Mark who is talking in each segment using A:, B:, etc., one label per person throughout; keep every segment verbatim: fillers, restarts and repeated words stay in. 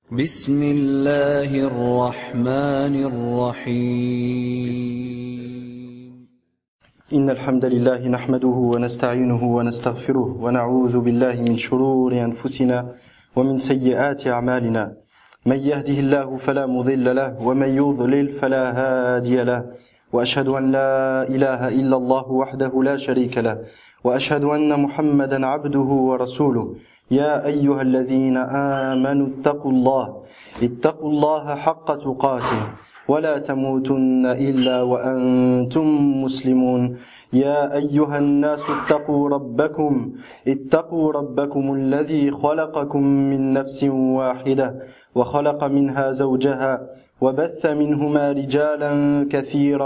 A: بسم الله الرحمن الرحيم.
B: إن الحمد لله نحمده ونستعينه ونستغفره ونعوذ بالله من شرور أنفسنا ومن سيئات أعمالنا. من يهده الله فلا مضل له ومن يضلل فلا هادي له، وأشهد أن لا إله إلا الله وحده لا شريك له، وأشهد أن محمدا عبده ورسوله. يا أيها الذين آمنوا اتقوا الله اتقوا الله حق تقاته ولا تموتن إلا وأنتم مسلمون. يا أيها الناس اتقوا ربكم اتقوا ربكم الذي خلقكم من نفس واحدة وخلق منها زوجها وبث منهما رجالا كثيرا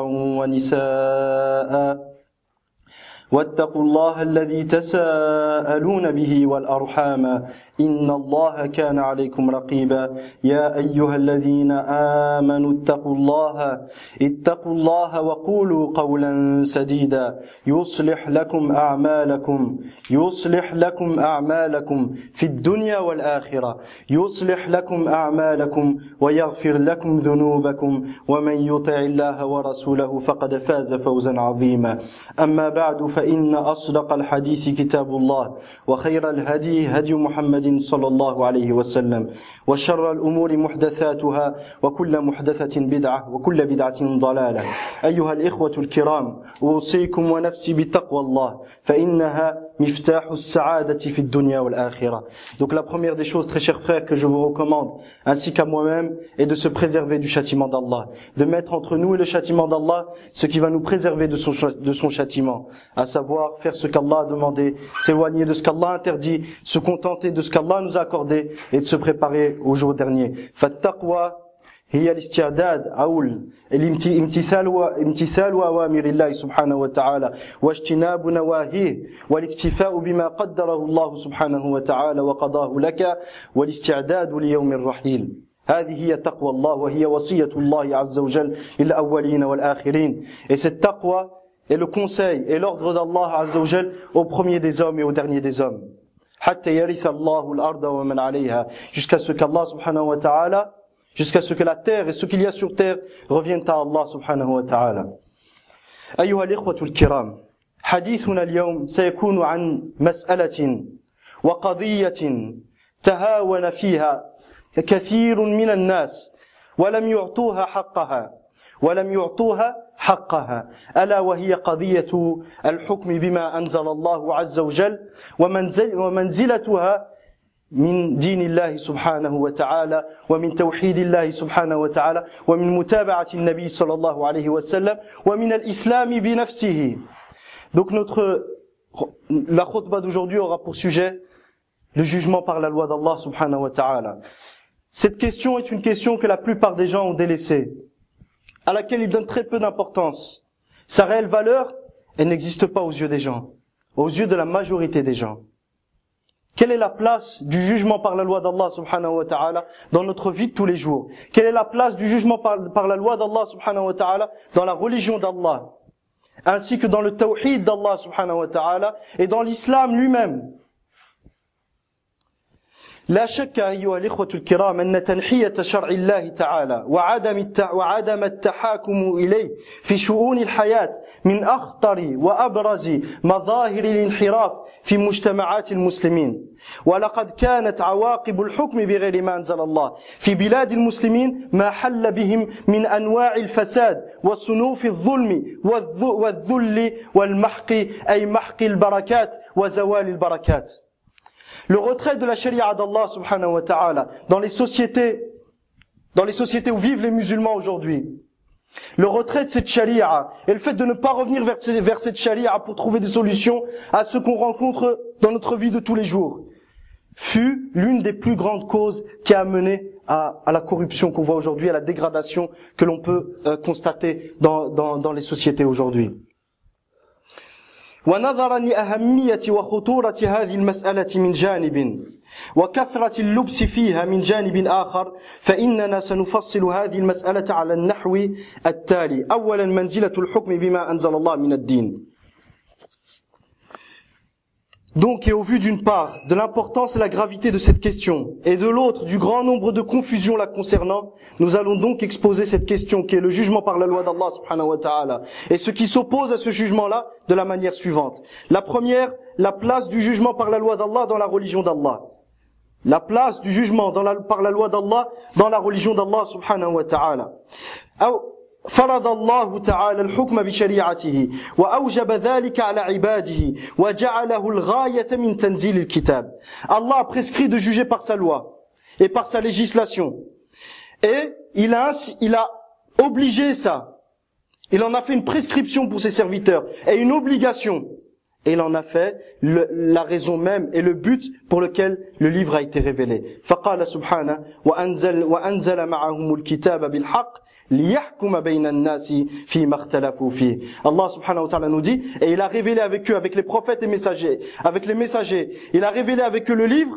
B: ونساء، واتقوا الله الذي تساءلون به والأرحام إن الله كان عليكم رقيبا. يا أيها الذين آمنوا اتقوا الله اتقوا الله وقولوا قولا سديدا يصلح لكم أعمالكم يصلح لكم أعمالكم في الدنيا والآخرة يصلح لكم أعمالكم ويغفر لكم ذنوبكم، ومن يطع الله ورسوله فقد فاز فوزا عظيما. أما بعد، فإن أصدق الحديث كتاب الله، وخير الهدي هدي محمد صلى الله عليه وسلم، وشر الأمور محدثاتها، وكل محدثة بدعة، وكل بدعة ضلالة. أيها الإخوة الكرام، أوصيكم ونفسي بتقوى الله فإنها مفتاح السعادة في الدنيا والآخرة. Donc la première des choses, très chers frères, que je vous recommande, ainsi qu'à moi-même, est de se préserver du châtiment d'Allah, de mettre entre nous et le châtiment d'Allah ce qui va nous préserver de son, de son châtiment, à savoir faire ce qu'Allah a demandé, s'éloigner de ce qu'Allah a interdit, se contenter de ce qu'Allah nous a accordé et de se préparer au jour dernier. فالتقوى هي الاستعداد أو الامتثال وامتثال أوامر الله سبحانه وتعالى واجتناب نواهيه والاكتفاء بما قدره الله سبحانه وتعالى وقضاه لك والاستعداد ليوم الرحيل. هذه هي تقوى الله وهي وصية الله عز وجل للأولين والآخرين. Et cette taqwa est le conseil et l'ordre d'Allah Azza wa Jal au premier des hommes et au dernier des hommes. حتى يرث الله الأرض ومن عليها, jusqu'à ce qu'Allah subhanahu wa ta'ala, jusqu'à ce que la terre et ce qu'il y a sur terre reviennent à Allah subhanahu wa ta'ala. أيها الإخوة الكرام, حديثنا اليوم سيكون عن مسألة وقضية تهاون فيها كثير من الناس ولم يعطوها حقها ولم يعطوها حقها ألا وهي قضية الحكم بما أنزل الله عز وجل ومنزل ومنزلتها من دين الله سبحانه وتعالى ومن توحيد الله سبحانه وتعالى ومن متابعة النبي صلى الله عليه وسلم ومن الإسلام بنفسه. Donc notre la khutbah d'aujourd'hui aura pour sujet le jugement par la loi d'Allah subhanahu wa ta'ala. Cette question est une question que la plupart des gens ont délaissée, à laquelle ils donnent très peu d'importance. Sa réelle valeur, elle n'existe pas aux yeux des gens, aux yeux de la majorité des gens. Quelle est la place du jugement par la loi d'Allah subhanahu wa ta'ala dans notre vie de tous les jours? Quelle est la place du jugement par, par la loi d'Allah subhanahu wa ta'ala dans la religion d'Allah, ainsi que dans le tawhid d'Allah subhanahu wa ta'ala et dans l'islam lui-même? لا شك أيها الإخوة الكرام أن تنحية شرع الله تعالى وعدم وعدم التحاكم إليه في شؤون الحياة من أخطر وأبرز مظاهر الانحراف في مجتمعات المسلمين. ولقد كانت عواقب الحكم بغير ما أنزل الله في بلاد المسلمين ما حل بهم من أنواع الفساد وصنوف الظلم والذل والمحق، أي محق البركات وزوال البركات. Le retrait de la charia d'Allah subhanahu wa ta'ala dans les sociétés, dans les sociétés où vivent les musulmans aujourd'hui, le retrait de cette charia et le fait de ne pas revenir vers, vers cette charia pour trouver des solutions à ce qu'on rencontre dans notre vie de tous les jours, fut l'une des plus grandes causes qui a mené à, à la corruption qu'on voit aujourd'hui, à la dégradation que l'on peut euh, constater dans, dans, dans les sociétés aujourd'hui. ونظرا لأهمية وخطورة هذه المسألة من جانب وكثرة اللبس فيها من جانب آخر، فإننا سنفصل هذه المسألة على النحو التالي. أولا، منزلة الحكم بما أنزل الله من الدين. Donc, et au vu d'une part de l'importance et la gravité de cette question, et de l'autre du grand nombre de confusions la concernant, nous allons donc exposer cette question qui est le jugement par la loi d'Allah subhanahu wa ta'ala, et ce qui s'oppose à ce jugement-là de la manière suivante. La première, la place du jugement par la loi d'Allah dans la religion d'Allah. La place du jugement dans la, par la loi d'Allah dans la religion d'Allah subhanahu wa ta'ala. فرض الله تعالى الحكم بشريعته وأوجب ذلك على عباده وجعله الغاية من تنزيل الكتاب. Allah a prescrit de juger par sa loi et par sa législation. Et il a, il a obligé ça. Il en a fait une prescription pour ses serviteurs et une obligation. Et il en a fait le, la raison même et le but pour lequel le livre a été révélé. فقال سبحانه وأنزل وأنزل معهم الكتاب بالحق ليحكم بين الناس فيما اختلفوا فيه. Allah subhanahu wa ta'ala nous dit, et il a révélé avec eux, avec les prophètes et messagers, avec les messagers, il a révélé avec eux le livre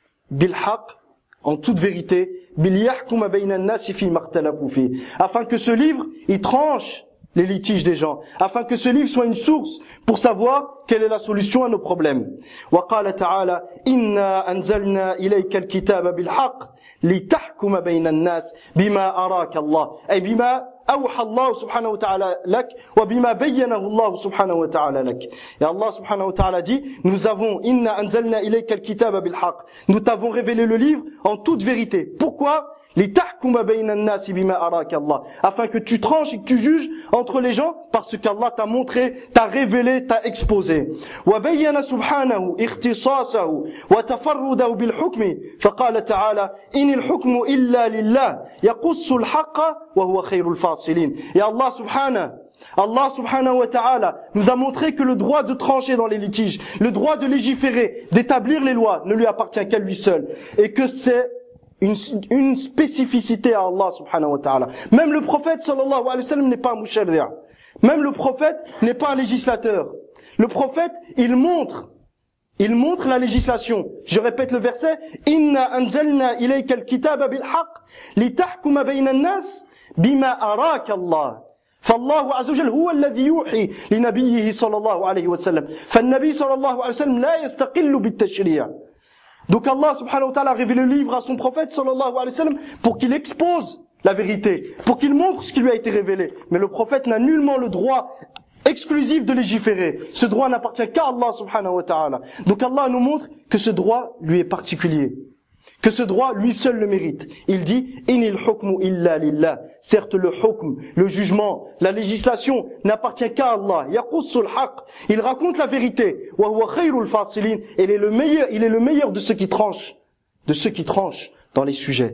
B: بالحق, en toute vérité, ليحكم بين الناس فيما اختلفوا فيه, afin que ce livre il tranche les litiges des gens, afin que ce livre soit une source pour savoir quelle est la solution à nos problèmes. وقال تعالى إنا أنزلنا إليك الكتاب بالحق لتحكم بين الناس بما أراك الله أي بما أوحى الله سبحانه وتعالى لك وبما بينه الله سبحانه وتعالى لك. Et Allah subhanahu wa ta'ala dit, nous avons إنا أنزلنا إليك الكتاب بالحق, nous t'avons révélé le livre en toute vérité. Pourquoi? لتحكم بين الناس بما أراك الله, afin que tu tranches et que tu juges entre les gens parce qu'Allah t'a montré, t'a révélé, t'a exposé. وبين سبحانه اختصاصه وتفرده بالحكم فقال تعالى إن الحكم إلا لله يقص الحق وهو خير الفاصلين. Et Allah subhanahu Allah subhanahu wa ta'ala nous a montré que le droit de trancher dans les litiges, le droit de légiférer, d'établir les lois ne lui appartient qu'à lui seul, et que c'est une, une spécificité à Allah subhanahu wa ta'ala. Même le prophète sallallahu alayhi wa sallam n'est pas un musharri'. Même le prophète n'est pas un législateur. Le prophète, il montre, il montre la législation. Je répète le verset, Inna anzalna ilayka al-kitaba bil-haqq litahkuma bayna an-nas bima araka Allah. فالله عز وجل هو الذي يوحي لنبيه صلى الله عليه وسلم. فالنبي صلى الله عليه وسلم لا يستقل بالتشريع. Donc Allah subhanahu wa ta'ala a révélé le livre à son prophète sallallahu alayhi wa sallam pour qu'il expose la vérité, pour qu'il montre ce qui lui a été révélé. Mais le prophète n'a nullement le droit exclusif de légiférer. Ce droit n'appartient qu'à Allah subhanahu wa ta'ala. Donc Allah nous montre que ce droit lui est particulier, que ce droit lui seul le mérite. Il dit inil hukmu illa lillah. Certes le hukm, le jugement, la législation n'appartient qu'à Allah. Yaqussul haqq. Il raconte la vérité. Wa huwa khayrul fasilin. Il est le meilleur, il est le meilleur de ceux qui tranchent, de ceux qui tranchent dans les sujets.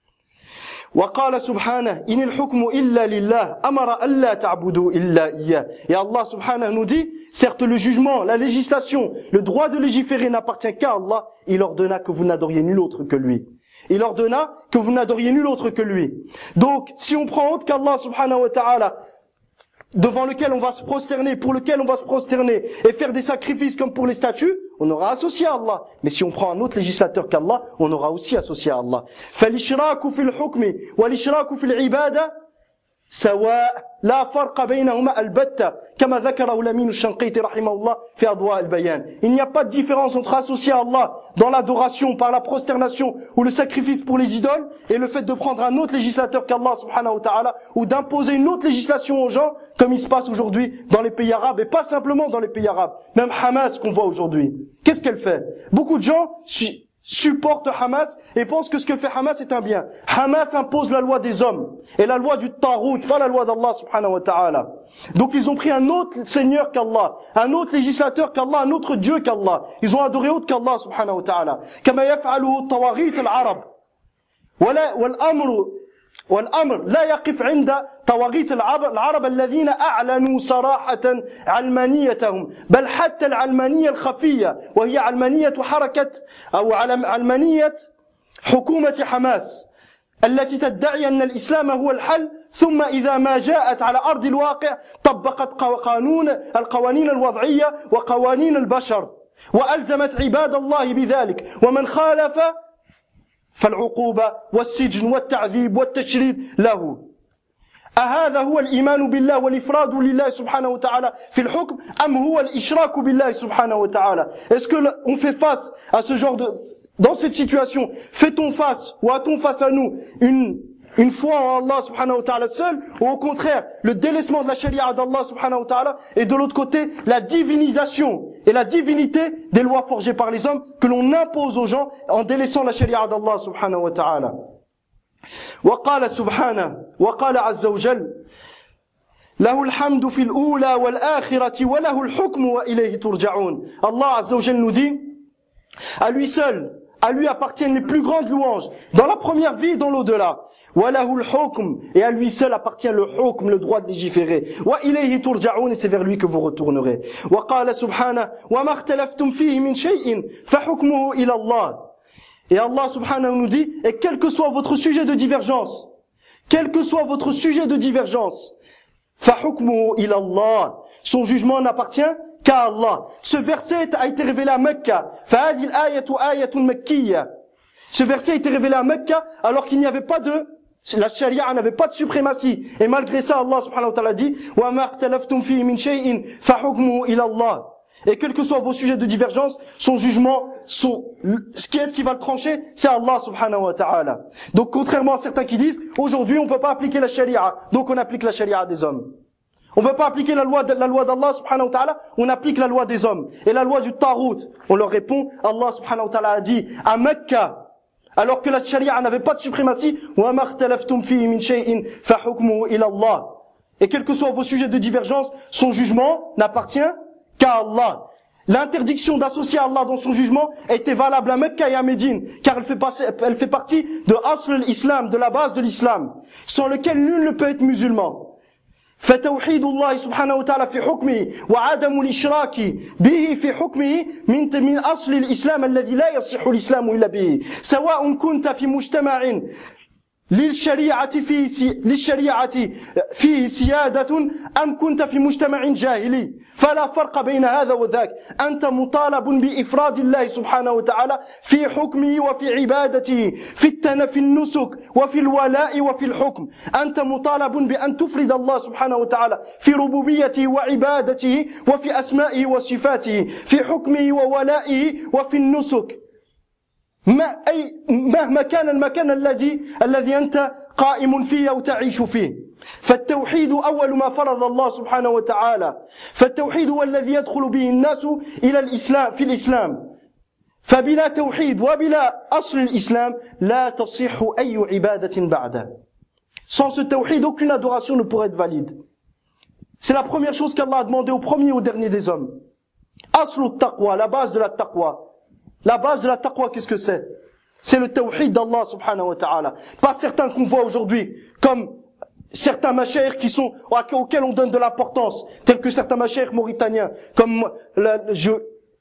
B: وقال سبحانه إن الحكم إلا لله أمر ألا تعبدوا إلا إياه. Et Allah subhanahu nous dit, certes le jugement, la législation, le droit de légiférer n'appartient qu'à Allah. Il ordonna que vous n'adoriez nul autre que lui. Il ordonna que vous n'adoriez nul autre que lui. Donc, si on prend autre qu'Allah subhanahu wa ta'ala, devant lequel on va se prosterner, pour lequel on va se prosterner et faire des sacrifices comme pour les statues, on aura associé à Allah. Mais si on prend un autre législateur qu'Allah, on aura aussi associé à Allah. فَالْإِشْرَاكُ فِي الْحُكْمِ وَالْإِشْرَاكُ فِي الْعِبَادَةِ سواء لا فرق بينهما البتة كما ذكره الأمين الشنقيطي رحمه الله في أضواء البيان. Il n'y a pas de différence entre associer à Allah dans l'adoration par la prosternation ou le sacrifice pour les idoles et le fait de prendre un autre législateur qu'Allah subhanahu wa ta'ala ou d'imposer une autre législation aux gens comme il se passe aujourd'hui dans les pays arabes et pas simplement dans les pays arabes. Même Hamas qu'on voit aujourd'hui. Qu'est-ce qu'elle fait? Beaucoup de gens supporte Hamas et pense que ce que fait Hamas est un bien. Hamas impose la loi des hommes et la loi du Tarout, pas la loi d'Allah subhanahu wa ta'ala. Donc ils ont pris un autre seigneur qu'Allah, un autre législateur qu'Allah, un autre Dieu qu'Allah. Ils ont adoré autre qu'Allah subhanahu wa ta'ala. Kama yaf'aluhu tawaghit al-arab. Wala wal amru والأمر لا يقف عند طواغيت العرب الذين أعلنوا صراحة علمانيتهم بل حتى العلمانية الخفية وهي علمانية حركة أو علمانية حكومة حماس التي تدعي أن الإسلام هو الحل ثم إذا ما جاءت على أرض الواقع طبقت قانون القوانين الوضعية وقوانين البشر وألزمت عباد الله بذلك ومن خالف فالعقوبة والسجن والتعذيب والتشريد له. أهذا هو الإيمان بالله والإفراد لله سبحانه وتعالى في الحكم أم هو الإشراك بالله سبحانه وتعالى? Est-ce que on fait face à ce genre de, dans cette situation, fait-on face ou a-t-on face à nous une une foi en Allah subhanahu wa ta'ala seul, ou au contraire le délaissement de la charia d'Allah subhanahu wa ta'ala, et de l'autre côté la divinisation et la divinité des lois forgées par les hommes que l'on impose aux gens en délaissant la charia d'Allah subhanahu wa ta'ala. وقال سبحانه وقال عز وجل له الحمد في الأولى والآخرة وله الحكم وإليه ترجعون. Allah Azza wa Jal nous dit, à lui seul, à lui appartiennent les plus grandes louanges dans la première vie et dans l'au-delà. وله الحكم, et à lui seul appartient le hukm, le droit de légiférer. وإليه ترجعون, et c'est vers lui que vous retournerez. وقال سبحانه وما اختلفتم فيه من شيء فحكمه إلى الله. Et Allah subhanahu nous dit, et quel que soit votre sujet de divergence, quel que soit votre sujet de divergence, فَحُكْمُهُ إِلَى اللَّهِ, son jugement n'appartient qu'à Allah. Ce verset a été révélé à Mecca. فَهَذِهِ الْآيَةُ آيَةٌ مَكِّيَّةٌ. Ce verset a été révélé à Mecca alors qu'il n'y avait pas de, la charia n'avait pas de suprématie. Et malgré ça, Allah subhanahu wa ta'ala dit, وَمَا اخْتَلَفْتُمْ فِيهِ مِنْ شَيْءٍ فَحُكْمُهُ إِلَى اللَّهِ. Et quels que soient vos sujets de divergence, son jugement, son, ce qui est ce qui va le trancher, c'est Allah subhanahu wa ta'ala. Donc contrairement à certains qui disent, aujourd'hui on peut pas appliquer la charia, donc on applique la charia des hommes. On peut pas appliquer la loi, la loi d'Allah subhanahu wa ta'ala, on applique la loi des hommes. Et la loi du Tarout, on leur répond, Allah subhanahu wa ta'ala a dit, à Mecca, alors que la charia n'avait pas de suprématie, وَمَا اخْتَلَفْتُمْ فِيهِ مِنْ شَيْءٍ فَحُكْمُهُ إِلَى اللَّهِ. Et quels que soient vos sujets de divergence, son jugement n'appartient qu'à Allah. L'interdiction d'associer Allah dans son jugement était valable à Mecca et à Médine, car elle fait, passer, elle fait partie de Asl al-Islam, de la base de l'islam, sans lequel nul ne peut être musulman. فتوحيد الله سبحانه وتعالى في حكمه وعدم الإشراك به في حكمه من من أصل الإسلام الذي لا يصح الإسلام إلا به. سواء كنت في مجتمع للشريعة فيه سي... للشريعة فيه سيادة أم كنت في مجتمع جاهلي فلا فرق بين هذا وذاك. أنت مطالب بإفراد الله سبحانه وتعالى في حكمه وفي عبادته في التن في النسك وفي الولاء وفي الحكم. أنت مطالب بأن تفرد الله سبحانه وتعالى في ربوبيته وعبادته وفي أسمائه وصفاته في حكمه وولائه وفي النسك. ما أي مهما كان المكان الذي الذي أنت قائم فيه أو تعيش فيه. فالتوحيد أول ما فرض الله سبحانه وتعالى. فالتوحيد هو الذي يدخل به الناس إلى الإسلام في الإسلام. فبلا توحيد وبلا أصل الإسلام لا تصح أي عبادة بعده. Sans ce tawhid, aucune adoration ne pourrait être valide. C'est la première chose qu'Allah a demandé au premier et au dernier des hommes. Aslu taqwa, la base de la taqwa. La base de la taqwa, qu'est-ce que c'est? C'est le tawhid d'Allah subhanahu wa ta'ala. Pas certains qu'on voit aujourd'hui, comme certains mashaykh qui sont, auxquels on donne de l'importance, tels que certains mashaykh mauritaniens, comme le, je,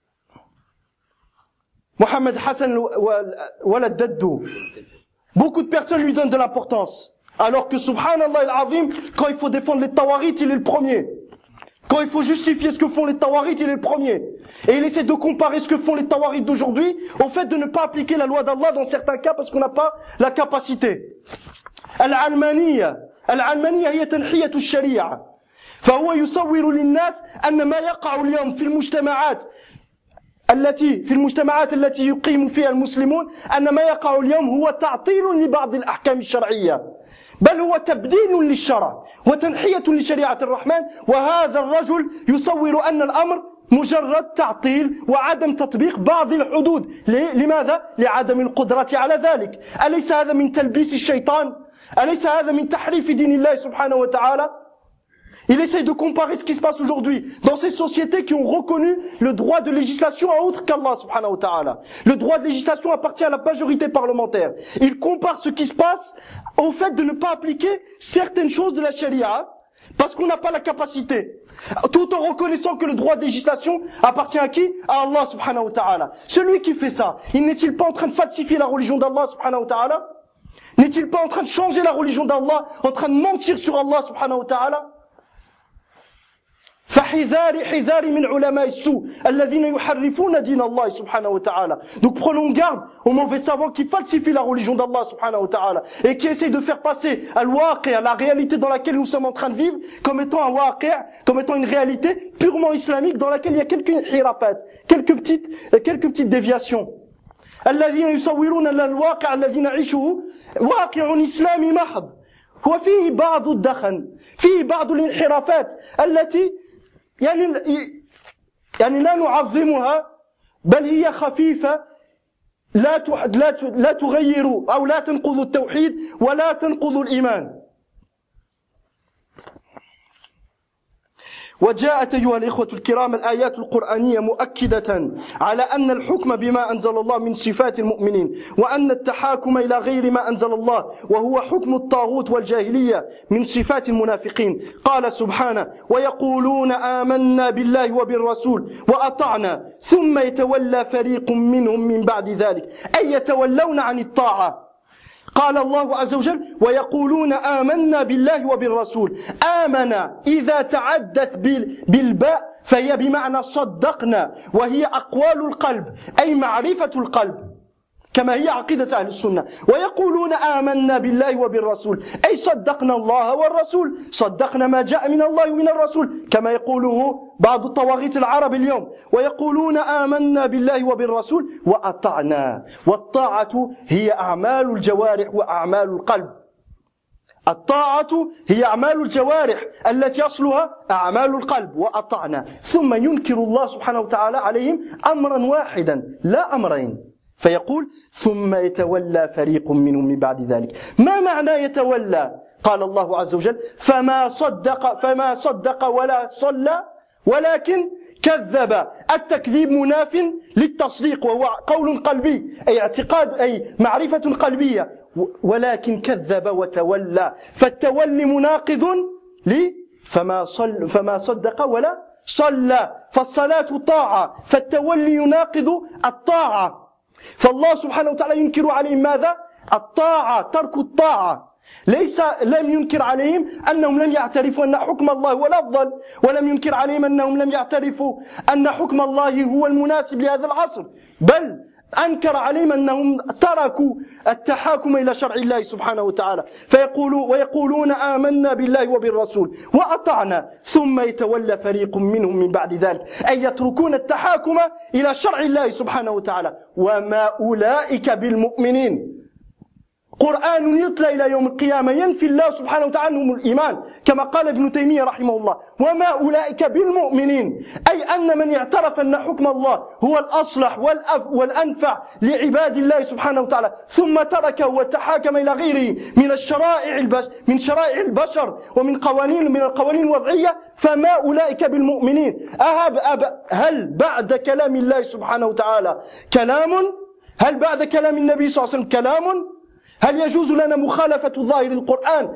B: Mohamed Hassan Walad Daddou. Beaucoup de personnes lui donnent de l'importance. Alors que subhanallah al-azim, quand il faut défendre les tawarit, il est le premier. Quand il faut justifier ce que font les tawarit, il est le premier. Et il essaie de comparer ce que font les tawarit d'aujourd'hui au fait de ne pas appliquer la loi d'Allah dans certains cas parce qu'on n'a pas la capacité. Al-Almaniyya. Al-Almaniyya hiya tanhiyatu ash-shari'a. فهو يصور للناس أن ما يقع اليوم في المجتمعات التي في المجتمعات التي يقيم فيها المسلمون أن ما يقع اليوم هو تعطيل لبعض الأحكام الشرعية. بل هو تبديل للشرع وتنحية لشريعة الرحمن. وهذا الرجل يصور أن الأمر مجرد تعطيل وعدم تطبيق بعض الحدود. لماذا؟ لعدم القدرة على ذلك. أليس هذا من تلبيس الشيطان؟ أليس هذا من تحريف دين الله سبحانه وتعالى؟ Il essaye de comparer ce qui se passe aujourd'hui dans ces sociétés qui ont reconnu le droit de législation à autre qu'Allah subhanahu wa ta'ala. Le droit de législation appartient à la majorité parlementaire. Il compare ce qui se passe au fait de ne pas appliquer certaines choses de la charia parce qu'on n'a pas la capacité. Tout en reconnaissant que le droit de législation appartient à qui? À Allah subhanahu wa ta'ala. Celui qui fait ça, il n'est-il pas en train de falsifier la religion d'Allah subhanahu wa ta'ala? N'est-il pas en train de changer la religion d'Allah, en train de mentir sur Allah subhanahu wa ta'ala? فحذار حذار من علماء السوء الذين يحرفون دين الله سبحانه وتعالى. Donc prenons garde aux mauvais savants qui falsifient la religion d'Allah subhanahu wa ta'ala et qui essayent de faire passer al-waqi', la réalité dans laquelle nous sommes en train de vivre, comme étant un waqi', comme étant une réalité purement islamique dans laquelle il y a quelques hirafat, quelques petites quelques petites déviations. الذين يصورون الواقع الذي نعيشه واقع إسلامي محض وفيه بعض الدخن، فيه بعض الانحرافات التي يعني يعني لا نعظمها بل هي خفيفة لا لا لا تغير أو لا تنقض التوحيد ولا تنقض الإيمان. وجاءت أيها الإخوة الكرام الآيات القرآنية مؤكدة على أن الحكم بما أنزل الله من صفات المؤمنين، وأن التحاكم إلى غير ما أنزل الله وهو حكم الطاغوت والجاهلية من صفات المنافقين. قال سبحانه: ويقولون آمنا بالله وبالرسول وأطعنا ثم يتولى فريق منهم من بعد ذلك، أي يتولون عن الطاعة. قال الله عز وجل: ويقولون آمنا بالله وبالرسول. آمن إذا تعدت بالباء فهي بمعنى صدقنا، وهي أقوال القلب أي معرفة القلب كما هي عقيدة أهل السنة. ويقولون آمنا بالله وبالرسول أي صدقنا الله والرسول، صدقنا ما جاء من الله ومن الرسول كما يقوله بعض الطواغيت العرب اليوم. ويقولون آمنا بالله وبالرسول وأطعنا، والطاعة هي أعمال الجوارح وأعمال القلب. الطاعة هي أعمال الجوارح التي أصلها أعمال القلب. وأطعنا ثم ينكر الله سبحانه وتعالى عليهم أمرا واحدا لا أمرين، فيقول: ثم يتولى فريق منهم من بعد ذلك. ما معنى يتولى؟ قال الله عز وجل: فما صدق فما صدق ولا صلى ولكن كذب. التكذيب مناف للتصديق وهو قول قلبي أي اعتقاد أي معرفة قلبية، ولكن كذب وتولى، فالتولي مناقض لي فما صل فما صدق ولا صلى، فالصلاة طاعة فالتولي يناقض الطاعة. فالله سبحانه وتعالى ينكر عليهم ماذا؟ الطاعة، ترك الطاعة. ليس لم ينكر عليهم أنهم لم يعترفوا أن حكم الله هو الأفضل، ولم ينكر عليهم أنهم لم يعترفوا أن حكم الله هو المناسب لهذا العصر، بل أنكر عليهم أنهم تركوا التحاكم إلى شرع الله سبحانه وتعالى. فيقولوا ويقولون آمنا بالله وبالرسول وأطعنا ثم يتولى فريق منهم من بعد ذلك، أي يتركون التحاكم إلى شرع الله سبحانه وتعالى. وما أولئك بالمؤمنين. قرآن يتلى إلى يوم القيامة ينفي الله سبحانه وتعالى عنهم الإيمان كما قال ابن تيمية رحمه الله: وما أولئك بالمؤمنين، أي أن من اعترف أن حكم الله هو الأصلح والأف والأنفع لعباد الله سبحانه وتعالى ثم تركه وتحاكم إلى غيره من الشرائع البشر من شرائع البشر ومن قوانين من القوانين الوضعية، فما أولئك بالمؤمنين. أهب أب هل بعد كلام الله سبحانه وتعالى كلام؟ هل بعد كلام النبي صلى الله عليه وسلم كلام؟ هل يجوز لنا مخالفة ظاهر القرآن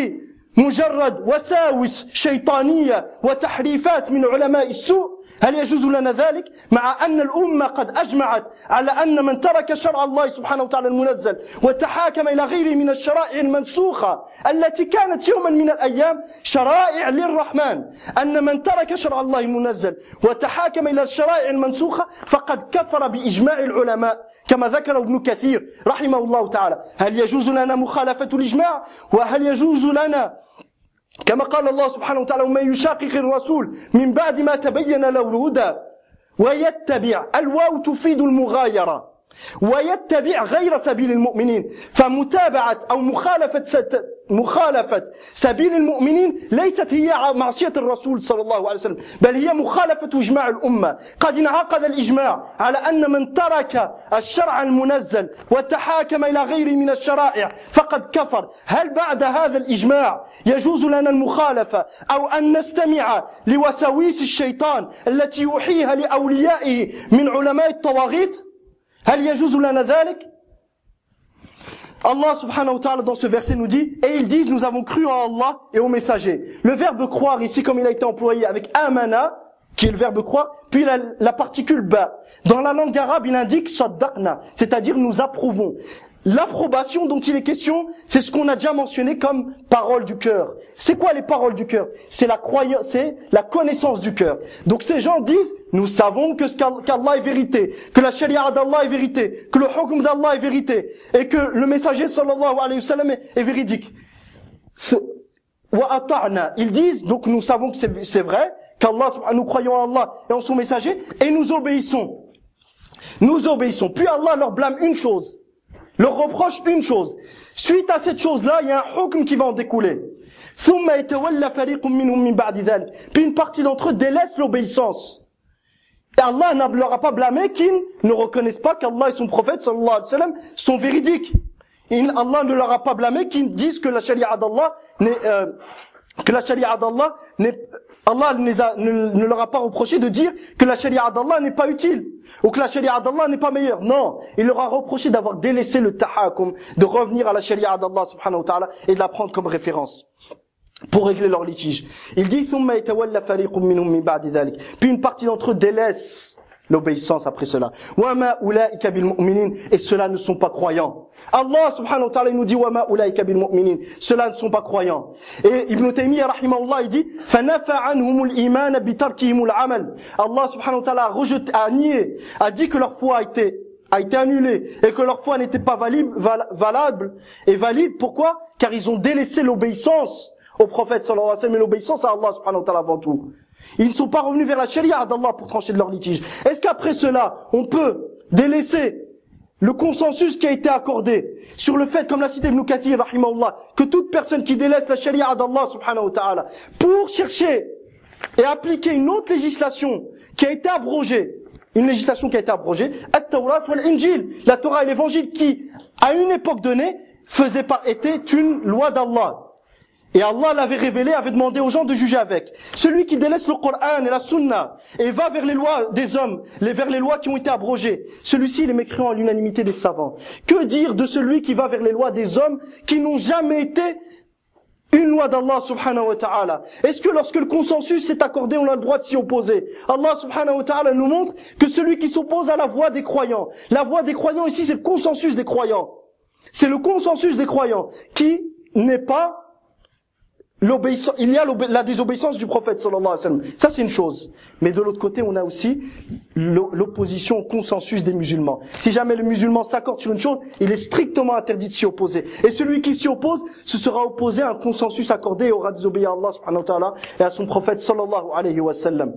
B: بمجرد وساوس شيطانية وتحريفات من علماء السوء؟ هل يجوز لنا ذلك؟ مع أن الأمة قد أجمعت على أن من ترك شرع الله سبحانه وتعالى المنزل وتحاكم إلى غيره من الشرائع المنسوخة التي كانت يوما من الأيام شرائع للرحمن، أن من ترك شرع الله المنزل وتحاكم إلى الشرائع المنسوخة فقد كفر بإجماع العلماء كما ذكر ابن كثير رحمه الله تعالى. هل يجوز لنا مخالفة الإجماع؟ وهل يجوز لنا كما قال الله سبحانه وتعالى: ومن يشاقق الرسول من بعد ما تبين له الهدى ويتبع، الواو تفيد المغايرة، ويتبع غير سبيل المؤمنين، فمتابعة أو مخالفة ست مخالفة سبيل المؤمنين ليست هي معصية الرسول صلى الله عليه وسلم، بل هي مخالفة إجماع الأمة. قد انعقد الإجماع على أن من ترك الشرع المنزل وتحاكم إلى غيره من الشرائع فقد كفر. هل بعد هذا الإجماع يجوز لنا المخالفة أو أن نستمع لوساويس الشيطان التي يوحيها لأوليائه من علماء الطواغيت؟ هل يجوز لنا ذلك؟ Allah subhanahu wa ta'ala dans ce verset nous dit: et ils disent nous avons cru en Allah et aux messagers. Le verbe croire ici, comme il a été employé avec amana, qui est le verbe croire, puis la, la particule ba. Dans la langue arabe, il indique saddaqna, c'est-à-dire nous approuvons. l'approbation dont il est question, c'est ce qu'on a déjà mentionné comme parole du cœur. C'est quoi les paroles du cœur? C'est la croyance, c'est la connaissance du cœur. Donc ces gens disent, nous savons que ce qu'Allah est vérité, que la charia d'Allah est vérité, que le hukm d'Allah est vérité, et que le messager sallallahu alayhi wa sallam est, est véridique. Wa ata'na, ils disent, donc nous savons que c'est, c'est vrai, qu'Allah, nous croyons en Allah et en son messager, et nous obéissons. Nous obéissons. Puis Allah leur blâme une chose, leur reproche une chose. Suite à cette chose-là, il y a un hukm qui va en découler. Puis une partie d'entre eux délaisse l'obéissance. Et Allah ne leur a pas blâmé qu'ils ne reconnaissent pas qu'Allah et son prophète sallallahu alayhi wa sallam sont véridiques. Et Allah ne leur a pas blâmé qu'ils disent que la charia d'Allah n'est, euh, que la charia d'Allah n'est, Allah ne, les a, ne, ne leur a pas reproché de dire que la charia d'Allah n'est pas utile, ou que la charia d'Allah n'est pas meilleure. Non, il leur a reproché d'avoir délaissé le tahakum, de revenir à la charia d'Allah subhanahu wa ta'ala et de la prendre comme référence pour régler leur litige. Il dit puis une partie d'entre eux délaisse l'obéissance après cela. Et ceux-là ne sont pas croyants. Allah subhanahu wa ta'ala nous dit ceux-là ne sont pas croyants. Et Ibn Taymiyyah rahimahullah il dit Allah subhanahu wa ta'ala a rejeté, a nié, a dit que leur foi a été a été annulée et que leur foi n'était pas valide, valable et valide. Pourquoi? Car ils ont délaissé l'obéissance au prophète sallallahu alayhi wa sallam et l'obéissance à Allah subhanahu wa ta'ala avant tout. Ils ne sont pas revenus vers la charia d'Allah pour trancher de leur litige. Est-ce qu'après cela, on peut délaisser le consensus qui a été accordé sur le fait, comme l'a cité Ibn Kathir, rahimahullah, que toute personne qui délaisse la charia d'Allah subhanahu wa ta'ala pour chercher et appliquer une autre législation qui a été abrogée, une législation qui a été abrogée, At-Tawrat wal-Injil, la Torah et l'Évangile qui, à une époque donnée, faisait par, était une loi d'Allah. Et Allah l'avait révélé, avait demandé aux gens de juger avec. Celui qui délaisse le Coran et la Sunna et va vers les lois des hommes, vers les lois qui ont été abrogées, celui-ci il est mécréant à l'unanimité des savants. Que dire de celui qui va vers les lois des hommes qui n'ont jamais été une loi d'Allah subhanahu wa ta'ala? Est-ce que lorsque le consensus s'est accordé, on a le droit de s'y opposer? Allah subhanahu wa ta'ala nous montre que celui qui s'oppose à la voie des croyants, la voie des croyants ici c'est le consensus des croyants. C'est le consensus des croyants qui n'est pas l'obéissance, il y a la désobéissance du prophète sallallahu alayhi wa sallam. Ça c'est une chose. Mais de l'autre côté, on a aussi l'opposition au consensus des musulmans. Si jamais le musulman s'accorde sur une chose, il est strictement interdit de s'y opposer. Et celui qui s'y oppose, se sera opposé à un consensus accordé et aura désobéi à Allah subhanahu wa ta'ala et à son prophète sallallahu alayhi wa sallam.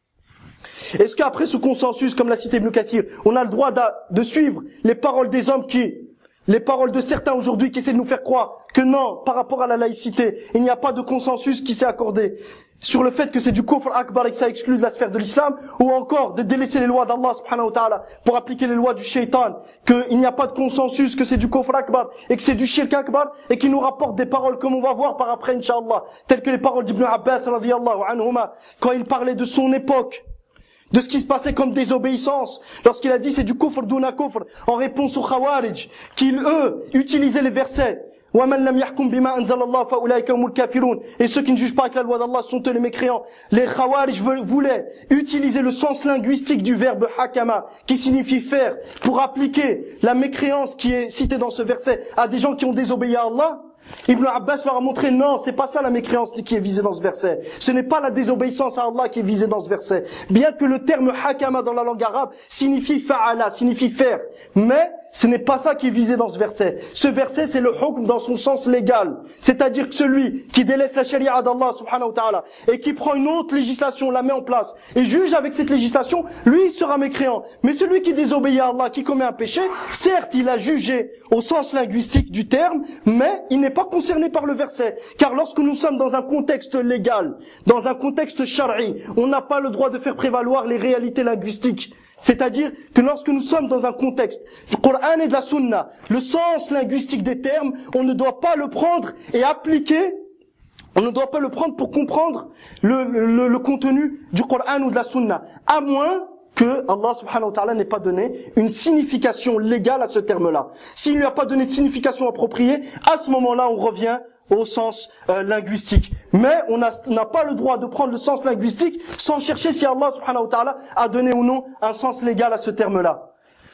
B: Est-ce qu'après ce consensus, comme l'a cité Ibn Kathir, on a le droit de suivre les paroles des hommes qui les paroles de certains aujourd'hui qui essaient de nous faire croire que non, par rapport à la laïcité, il n'y a pas de consensus qui s'est accordé sur le fait que c'est du kufr akbar et que ça exclut de la sphère de l'islam, ou encore de délaisser les lois d'Allah subhanahu wa ta'ala pour appliquer les lois du shaitan, qu'il n'y a pas de consensus, que c'est du kufr akbar et que c'est du shirk akbar, et qui nous rapporte des paroles comme on va voir par après inshallah, telles que les paroles d'Ibn Abbas radiyallahu anhuma, quand il parlait de son époque, de ce qui se passait comme désobéissance, lorsqu'il a dit c'est du kufr duna kufr, en réponse aux khawarij, qui eux utilisaient les versets وَمَنْ لَمْ يَحْكُمْ بِمَا أَنزَلَ اللَّهُ فَأُولَٰئِكَ هُمُ الْكَافِرُونَ, et ceux qui ne jugent pas avec la loi d'Allah sont eux les mécréants. Les khawarij voulaient utiliser le sens linguistique du verbe hakama, qui signifie faire, pour appliquer la mécréance qui est citée dans ce verset à des gens qui ont désobéi à Allah. Ibn Abbas leur a montré non, c'est pas ça la mécréance qui est visée dans ce verset. Ce n'est pas la désobéissance à Allah qui est visée dans ce verset. Bien que le terme hakama dans la langue arabe signifie fa'ala, signifie faire, mais ce n'est pas ça qui est visé dans ce verset. Ce verset, c'est le hukm dans son sens légal. C'est-à-dire que celui qui délaisse la charia d'Allah subhanahu wa ta'ala et qui prend une autre législation, la met en place et juge avec cette législation, lui il sera mécréant. Mais celui qui désobéit à Allah, qui commet un péché, certes il a jugé au sens linguistique du terme, mais il n'est pas concerné par le verset. Car lorsque nous sommes dans un contexte légal, dans un contexte shari, on n'a pas le droit de faire prévaloir les réalités linguistiques. C'est-à-dire que lorsque nous sommes dans un contexte du Coran et de la Sunna, le sens linguistique des termes, on ne doit pas le prendre et appliquer, on ne doit pas le prendre pour comprendre le, le, le contenu du Coran ou de la Sunna, à moins que Allah subhanahu wa ta'ala n'ait pas donné une signification légale à ce terme-là. S'il ne lui a pas donné de signification appropriée, à ce moment-là, on revient au sens euh, linguistique. Mais on n'a pas le droit de prendre le sens linguistique sans chercher si Allah subhanahu wa ta'ala a donné ou non un sens légal à ce terme-là.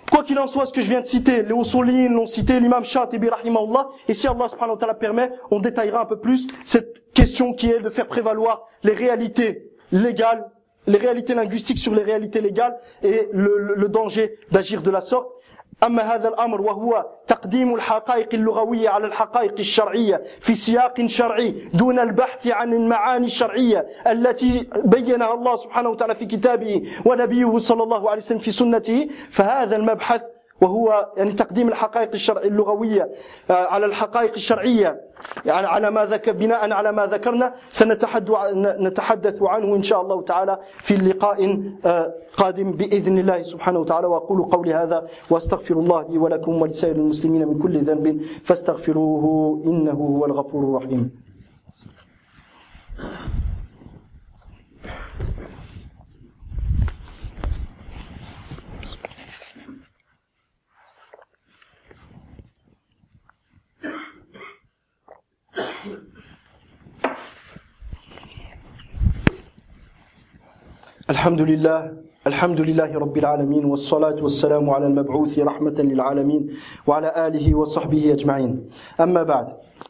B: Quoi qu'il en soit, ce que je viens de citer, les Usuliyyin l'ont cité, l'imam Shatibi rahimahullah, et si Allah subhanahu wa ta'ala permet, on détaillera un peu plus cette question qui est de faire prévaloir les réalités légales, les réalités linguistiques sur les réalités légales et le, le, le danger d'agir de la sorte. أما هذا الأمر وهو تقديم الحقائق اللغوية على الحقائق الشرعية في سياق شرعي دون البحث عن المعاني الشرعية التي بينها الله سبحانه وتعالى في كتابه ونبيه صلى الله عليه وسلم في سنته، فهذا المبحث وهو يعني تقديم الحقائق الشرعية اللغوية على الحقائق الشرعية يعني على ما ذكر بناء على ما ذكرنا سنتحدث عنه إن شاء الله تعالى في اللقاء قادم بإذن الله سبحانه وتعالى. وأقول قولي هذا وأستغفر الله لي ولكم ولسائر المسلمين من كل ذنب فاستغفروه إنه هو الغفور الرحيم. الحمد لله الحمد لله رب العالمين والصلاة والسلام على المبعوث رحمة للعالمين وعلى آله وصحبه أجمعين. أما بعد،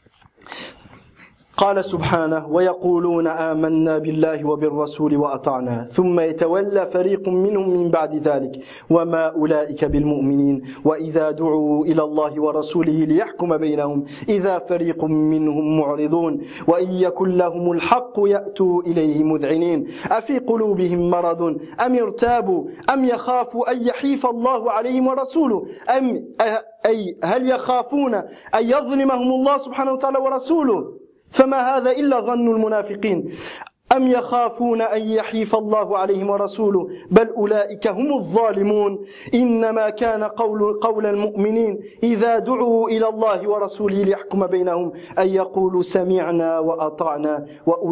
B: قال سبحانه: ويقولون آمنا بالله وبالرسول وأطعنا ثم يتولى فريق منهم من بعد ذلك وما أولئك بالمؤمنين وإذا دعوا إلى الله ورسوله ليحكم بينهم إذا فريق منهم معرضون وإن يكن لهم الحق يأتوا إليه مذعنين أفي قلوبهم مرض أم ارتابوا أم يخافوا أن يحيف الله عليهم ورسوله أم أي هل يخافون أن يظلمهم الله سبحانه وتعالى ورسوله فما هذا إلا ظن المنافقين أم يخافون أن يحيف الله عليهم ورسوله بل أولئك هم الظالمون إنما كان قول, قول المؤمنين إذا دعوا إلى الله ورسوله ليحكم بينهم أن يقولوا سمعنا وأطعنا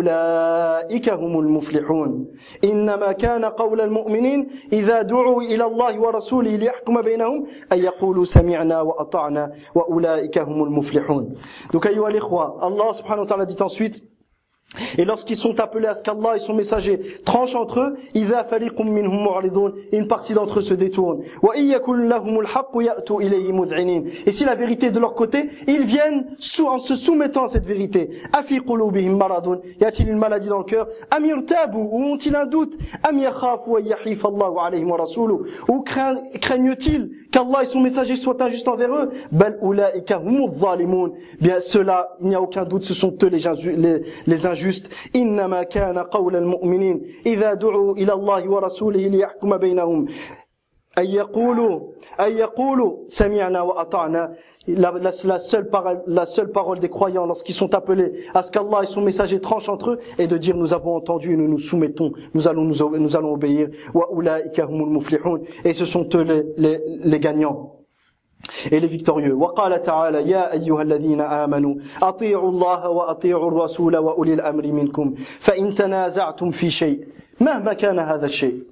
B: وأولئك هم المفلحون. إنما كان قول المؤمنين إذا دعوا إلى الله ورسوله ليحكم بينهم أن يقولوا سمعنا وأطعنا وأولئك هم المفلحون. Donc أيها الإخوة, Allah subhanahu wa ta'ala dit ensuite: et lorsqu'ils sont appelés à ce qu'Allah et son messager tranchent entre eux, إِذَا فَرِيقٌ مِّنْهُمْ مُعْرِضُونَ, une partie d'entre eux se détourne. وَإِن يَكُنْ لَهُمُ الْحَقُّ يَأْتُوا إِلَيْهِ مُذْعِنِينَ, et si la vérité est de leur côté, ils viennent sous, en se soumettant à cette vérité. أَفِي قُلُوبِهِمْ مَرَضٌ, y a-t-il une maladie dans le cœur? أَمْ يَرْتَابُوا, ou ont-ils un doute? أَمْ يَخَافُوا أَن يَحِيفَ اللَّهُ عَلَيْهِمْ وَرَسُولُهُ, ou craignent-ils qu'Allah et son messager soient injustes envers eux? بَلْ أُولَئِكَ هُمُ الظَّالِمُونَ, bien ceux-là, il n'y a aucun doute, ce sont eux les, les, les injustes. إنما كان قول المؤمنين إذا دعوا إلى الله ورسوله ليحكم بينهم أن يقولوا أن يقولوا سمعنا وأطعنا. La, la, la, seule parole, la seule parole des croyants lorsqu'ils sont appelés à ce qu'Allah et son messager tranchent entre eux est de dire: nous avons entendu et nous nous soumettons, nous allons nous, nous allons obéir. وَأُولَٰئِكَ هُمُ الْمُفْلِحُونَ, et ce sont eux les, les, les gagnants et les victorieux. وقال تعالى: يا أيها الذين آمنوا أطيعوا الله وأطيعوا الرسول وأولي الأمر منكم فإن تنازعتم في شيء مهما كان هذا الشيء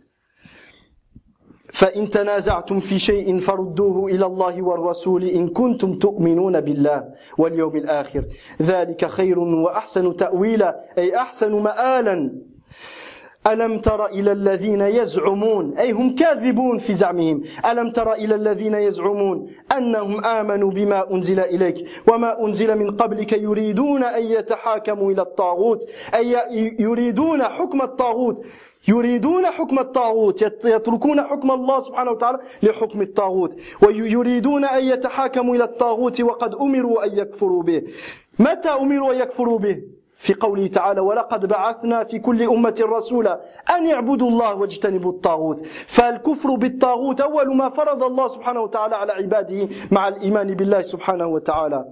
B: فإن تنازعتم في شيء فردوه إلى الله والرسول إن كنتم تؤمنون بالله واليوم الآخر ذلك خير وأحسن تأويلا, أي أحسن مآلا. ألم تر إلى الذين يزعمون, أي هم كاذبون في زعمهم, ألم تر إلى الذين يزعمون أنهم آمنوا بما أنزل إليك وما أنزل من قبلك يريدون أن يتحاكموا إلى الطاغوت, أي يريدون حكم الطاغوت يريدون حكم الطاغوت يتركون حكم الله سبحانه وتعالى لحكم الطاغوت ويريدون أن يتحاكموا إلى الطاغوت وقد أمروا أن يكفروا به. متى أمروا أن يكفروا به؟ في قوله تعالى: ولقد بعثنا في كل أمة رسولا أن يعبدوا الله واجتنبوا الطاغوت. فالكفر بالطاغوت أول ما فرض الله سبحانه وتعالى على عباده مع الإيمان بالله سبحانه وتعالى.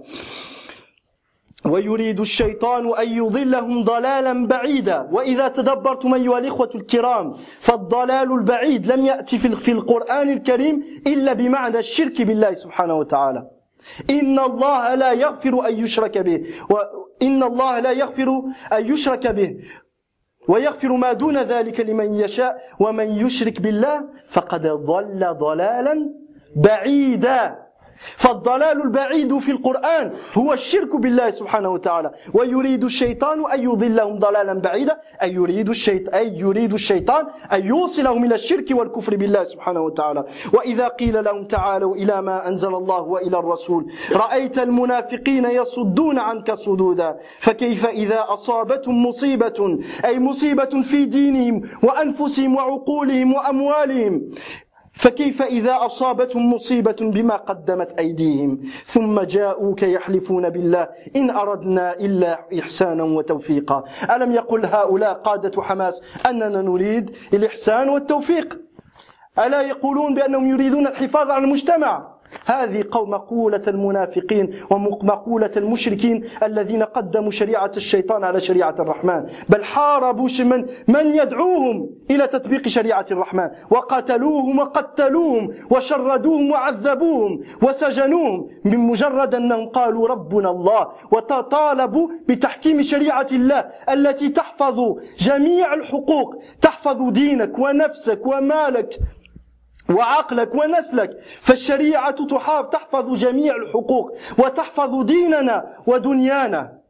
B: ويريد الشيطان أن يضلهم ضلالا بعيدا. وإذا تدبرتم أيها الإخوة الكرام فالضلال البعيد لم يأتي في القرآن الكريم إلا بمعنى الشرك بالله سبحانه وتعالى. إن الله لا يغفر أن يشرك به وإن الله لا يغفر أن يشرك به ويغفر ما دون ذلك لمن يشاء ومن يشرك بالله فقد ضل ضلالا بعيدا. فالضلال البعيد في القرآن هو الشرك بالله سبحانه وتعالى ويريد الشيطان أن يضلهم ضلالا بعيدا أي يريد الشيطان أي يريد الشيطان أن يوصلهم إلى الشرك والكفر بالله سبحانه وتعالى وإذا قيل لهم تعالوا إلى ما أنزل الله وإلى الرسول رأيت المنافقين يصدون عنك صدودا فكيف إذا أصابتهم مصيبة أي مصيبة في دينهم وأنفسهم وعقولهم وأموالهم فكيف إذا أصابتهم مصيبة بما قدمت أيديهم ثم جاءوك يحلفون بالله إن أردنا إلا إحسانا وتوفيقا ألم يقل هؤلاء قادة حماس أننا نريد الإحسان والتوفيق ألا يقولون بأنهم يريدون الحفاظ على المجتمع هذه مقولة المنافقين ومقولة المشركين الذين قدموا شريعة الشيطان على شريعة الرحمن بل حاربوا من, من يدعوهم إلى تطبيق شريعة الرحمن وقتلوهم وقتلوهم وشردوهم وعذبوهم وسجنوهم من مجرد أنهم قالوا ربنا الله وتطالبوا بتحكيم شريعة الله التي تحفظ جميع الحقوق تحفظ دينك ونفسك ومالك وعقلك ونسلك فالشريعة تحفظ جميع الحقوق وتحفظ ديننا ودنيانا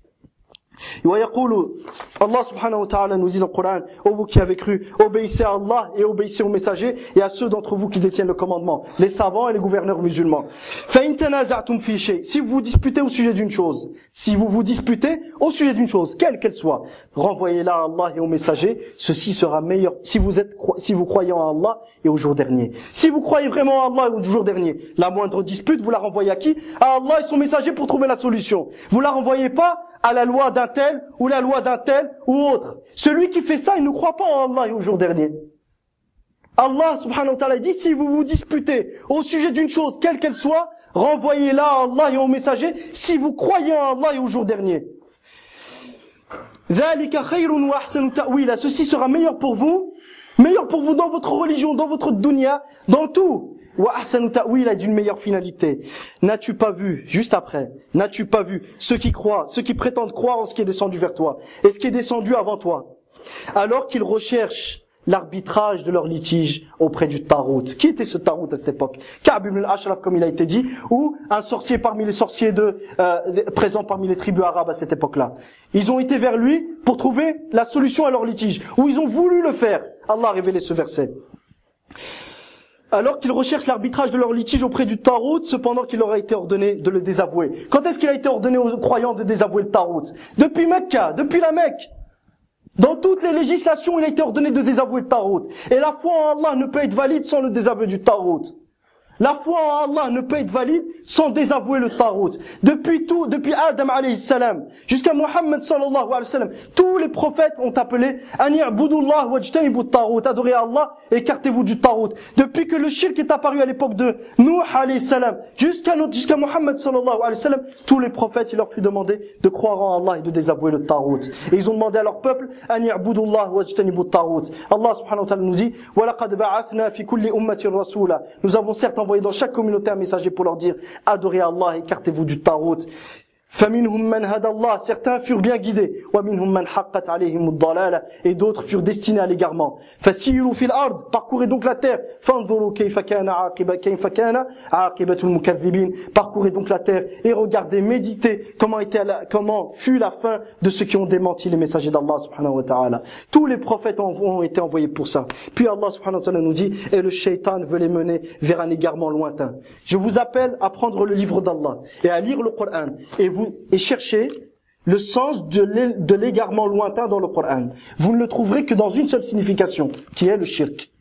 B: ويقول Allah subhanahu wa ta'ala nous dit dans le Coran ô vous qui avez cru obéissez à Allah et obéissez aux messagers et à ceux d'entre vous qui détiennent le commandement les savants et les gouverneurs musulmans فإن تنازعتم في شيء si vous vous disputez au sujet d'une chose si vous vous disputez au sujet d'une chose quelle qu'elle soit renvoyez-la à Allah et aux messagers ceci sera meilleur si vous êtes si vous croyez en Allah et au jour dernier si vous croyez vraiment en Allah et au jour dernier la moindre dispute vous la renvoyez à qui à Allah et son messager pour trouver la solution vous la renvoyez pas à la loi d'un tel ou la loi d'un tel ou autre. Celui qui fait ça, il ne croit pas en Allah et au jour dernier. Allah subhanahu wa ta'ala dit, si vous vous disputez au sujet d'une chose, quelle qu'elle soit, renvoyez-la à Allah et au messager, si vous croyez en Allah et au jour dernier. Ceci sera meilleur pour vous, meilleur pour vous dans votre religion, dans votre dunya, dans tout. Wa ahsanu ta'wila d'une meilleure finalité. N'as-tu pas vu, juste après, n'as-tu pas vu ceux qui croient, ceux qui prétendent croire en ce qui est descendu vers toi, et ce qui est descendu avant toi, alors qu'ils recherchent l'arbitrage de leur litige auprès du Tarout. Qui était ce Tarout à cette époque? Ka'b ibn al-Ashraf, comme il a été dit, ou un sorcier parmi les sorciers de, euh, présents parmi les tribus arabes à cette époque-là. Ils ont été vers lui pour trouver la solution à leur litige, ou ils ont voulu le faire. Allah a révélé ce verset. Alors qu'ils recherchent l'arbitrage de leur litige auprès du Tarout, cependant qu'il leur a été ordonné de le désavouer. Quand est-ce qu'il a été ordonné aux croyants de désavouer le Tarout? Depuis Mecca, depuis la Mecque. Dans toutes les législations, il a été ordonné de désavouer le Tarout. Et la foi en Allah ne peut être valide sans le désaveu du Tarout. La foi en Allah ne peut être valide sans désavouer le Tarout. Depuis tout, depuis Adam alayhi salam jusqu'à Muhammad sallallahu alayhi wa sallam, tous les prophètes ont appelé An i'budullah wajtanibu at-Tarout, adorez Allah, écartez-vous du Tarout. Depuis que le shirk est apparu à l'époque de Nuh alayhi salam jusqu'à notre, jusqu'à Muhammad sallallahu alayhi wa sallam, tous les prophètes, il leur fut demandé de croire en Allah et de désavouer le Tarout. Et ils ont demandé à leur peuple An i'budullah wajtanibu at-Tarout. Allah subhanahu wa ta'ala nous dit Wa laqad ba'athna fi kulli ummatin rasula. Nous avons certes envoyé dans chaque communauté un messager pour leur dire adorez Allah, écartez-vous du Tarout. فَمِنْهُمْ مَنْ هَدَى اللَّهِ Certains furent bien guidés. وَمِنْهُمْ مَنْ حَقَّتْ عَلَيْهِمُ الضَّلَالَةُ Et d'autres furent destinés à l'égarement. فَسِيرُوا فِي الْأَرْضِ Parcourez donc la terre. فَانْظُرُوا كَيْفَ كَانَ عَاقِبَةُ كَيْفَ كَانَ عَاقِبَةُ الْمُكَذِّبِينَ Parcourez donc la terre et regardez, méditez comment était la, comment fut la fin de ceux qui ont démenti les messagers d'Allah subhanahu wa ta'ala. Tous les prophètes ont été envoyés pour ça. Puis Allah subhanahu wa ta'ala nous dit et le shaitan veut les mener vers un égarement lointain. Je vous appelle à prendre le livre d'Allah et à lire le Coran et vous et cherchez le sens de l'égarement lointain dans le Coran. Vous ne le trouverez que dans une seule signification, qui est le shirk.